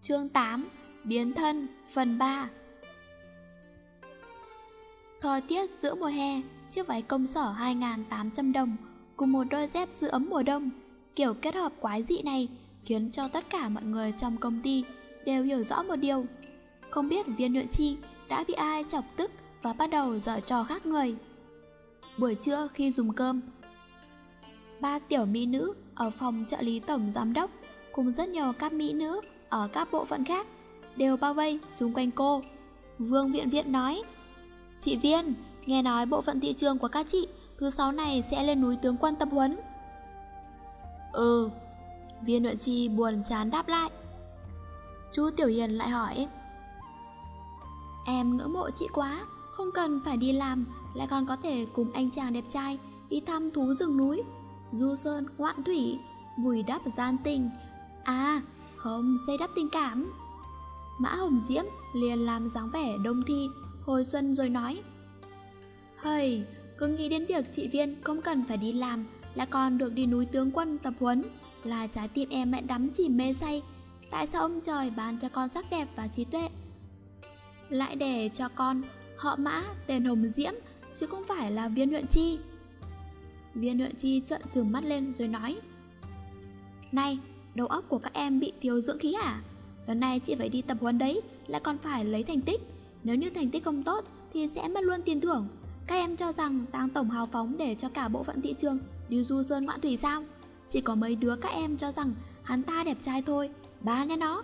Chương 8 Biến thân phần 3. Thời tiết giữa mùa hè, chiếc váy công sở 2.800 đồng cùng một đôi dép giữ ấm mùa đông, kiểu kết hợp quái dị này khiến cho tất cả mọi người trong công ty đều hiểu rõ một điều. Không biết Viên Nhuận Chi đã bị ai chọc tức và bắt đầu giở trò khác người. Buổi trưa khi dùng cơm, ba tiểu mỹ nữ ở phòng trợ lý tổng giám đốc cùng rất nhiều các mỹ nữ ở các bộ phận khác đều bao vây xung quanh cô. Vương Viện Viện nói: "Chị Viên, nghe nói bộ phận thị trường của các chị thứ 6 này sẽ lên núi tướng quân tập huấn." "Ừ." Viên Nhuận Chi buồn chán đáp lại. Chu Tiểu Hiền lại hỏi: "Em ngưỡng mộ chị quá, không cần phải đi làm lại còn có thể cùng anh chàng đẹp trai đi thăm thú rừng núi, du sơn ngoạn thủy, vùi đắp gian tình, à không, xây đắp tình cảm." Mã Hồng Diễm liền làm dáng vẻ đông thi hồi xuân rồi nói: "Hây, cứ nghĩ đến việc chị Viên không cần phải đi làm lại còn được đi núi tướng quân tập huấn là trái tim em lại đắm chìm mê say. Tại sao ông trời ban cho con sắc đẹp và trí tuệ lại để cho con họ Mã tên Hồng Diễm chứ không phải là Viên Nhuận Chi?" Viên Nhuận Chi trợn trừng mắt lên rồi nói: "Này, đầu óc của các em bị thiếu dưỡng khí à? Lần này chị phải đi tập huấn đấy, lại còn phải lấy thành tích. Nếu như thành tích không tốt thì sẽ mất luôn tiền thưởng. Các em cho rằng Tang tổng hào phóng để cho cả bộ phận thị trường đi du sơn ngoạn thủy sao? Chỉ có mấy đứa các em cho rằng hắn ta đẹp trai thôi, ba nha nó.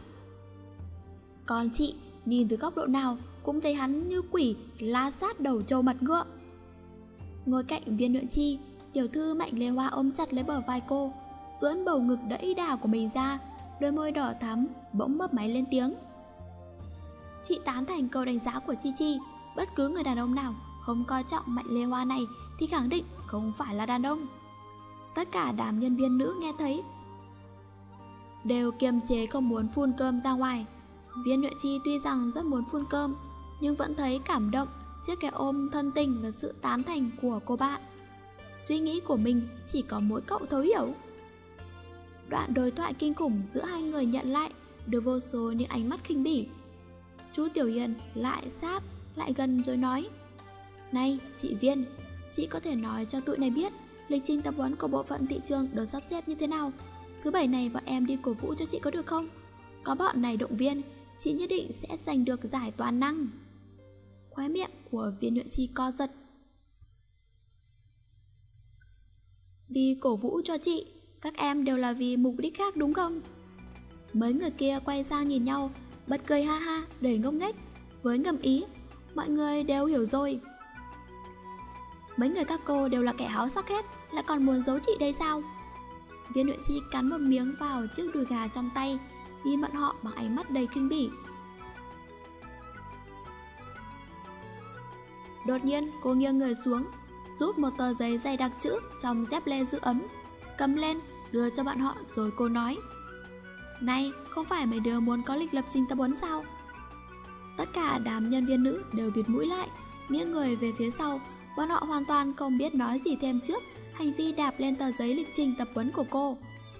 Còn chị nhìn từ góc độ nào cũng thấy hắn như quỷ la sát đầu trâu mặt ngựa." Ngồi cạnh Viên Nhuận Chi, tiểu thư Mạnh Lê Hoa ôm chặt lấy bờ vai cô, ưỡn bầu ngực đẫy đà của mình ra, đôi môi đỏ thắm bỗng mấp máy lên tiếng: "Chị tán thành câu đánh giá của Chi Chi, bất cứ người đàn ông nào không coi trọng Mạnh Lê Hoa này thì khẳng định không phải là đàn ông." Tất cả đám nhân viên nữ nghe thấy đều kiềm chế không muốn phun cơm ra ngoài. Viên Nhuận Chi tuy rằng rất muốn phun cơm nhưng vẫn thấy cảm động trước cái ôm thân tình và sự tán thành của cô bạn. Suy nghĩ của mình chỉ có mỗi cậu thấu hiểu. Đoạn đối thoại kinh khủng giữa hai người nhận lại được vô số những ánh mắt khinh bỉ. Chu Tiểu Hiền lại sát lại gần rồi nói: "Này chị Viên, chị có thể nói cho tụi này biết lịch trình tập huấn của bộ phận thị trường được sắp xếp như thế nào? Thứ bảy này bọn em đi cổ vũ cho chị có được không? Có bọn này động viên, chị nhất định sẽ giành được giải toàn năng." Khóe miệng của Viên Nhuận Chi co giật. "Đi cổ vũ cho chị, các em đều là vì mục đích khác đúng không?" Mấy người kia quay sang nhìn nhau, bật cười ha ha đầy ngông nghếch với ngầm ý: "Mọi người đều hiểu rồi. Mấy người các cô đều là kẻ háo sắc hết, lại còn muốn giấu chị đây sao?" Viên Nhuận Chi cắn một miếng vào chiếc đùi gà trong tay, nhìn bọn họ bằng ánh mắt đầy kinh bỉ. Đột nhiên cô nghiêng người xuống, rút một tờ giấy dày đặc chữ trong dép lê giữ ấm, cầm lên đưa cho bọn họ rồi cô nói: "Này, không phải mấy đứa muốn có lịch lập trình tập huấn sao?" Tất cả đám nhân viên nữ đều bịt mũi lại, nghiêng người về phía sau. Bọn họ hoàn toàn không biết nói gì thêm trước hành vi đạp lên tờ giấy lịch trình tập huấn của cô.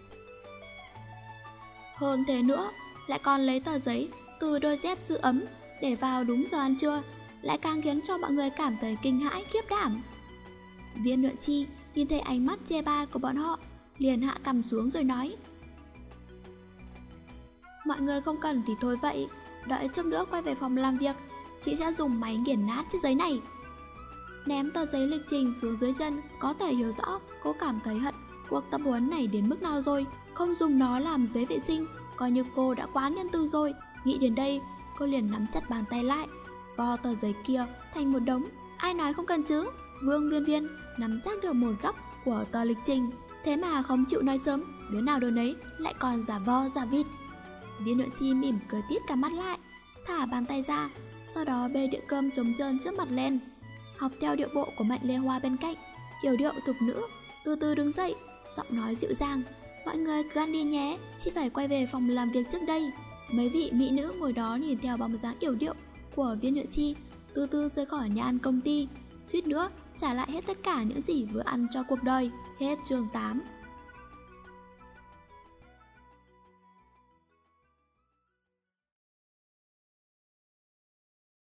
Hơn thế nữa, lại còn lấy tờ giấy từ đôi dép giữ ấm để vào đúng giờ ăn trưa, lại càng khiến cho mọi người cảm thấy kinh hãi khiếp đảm. Viên Nhuận Chi nhìn thấy ánh mắt chê bai của bọn họ, liền hạ cằm xuống rồi nói: "Mọi người không cần thì thôi vậy, đợi chút nữa quay về phòng làm việc, chị sẽ dùng máy nghiền nát chiếc giấy này." Ném tờ giấy lịch trình xuống dưới chân, có thể hiểu rõ cô cảm thấy hận cuộc tập huấn này đến mức nào rồi. Không dùng nó làm giấy vệ sinh, coi như cô đã quá nhân từ rồi. Nghĩ đến đây, cô liền nắm chặt bàn tay lại, vo tờ giấy kia thành một đống. Ai nói không cần chứ? Vương Viên Viên nắm chắc được một góc của tờ lịch trình, thế mà không chịu nói sớm, đứa nào đứa nấy lại còn giả vo giả vịt. Viên Nhuận Chi mỉm cười tít cả mắt lại, thả bàn tay ra, sau đó bê đĩa cơm trống trơn trước mặt lên, học theo điệu bộ của Mạnh Lê Hoa bên cạnh, yểu điệu thục nữ, từ từ đứng dậy, giọng nói dịu dàng: "Mọi người cứ ăn đi nhé, chị phải quay về phòng làm việc trước đây." Mấy vị mỹ nữ ngồi đó nhìn theo bóng dáng yểu điệu của Viên Nhuận Chi từ từ rời khỏi nhà ăn công ty, suýt nữa trả lại hết tất cả những gì vừa ăn cho cuộc đời. Hết chương 8.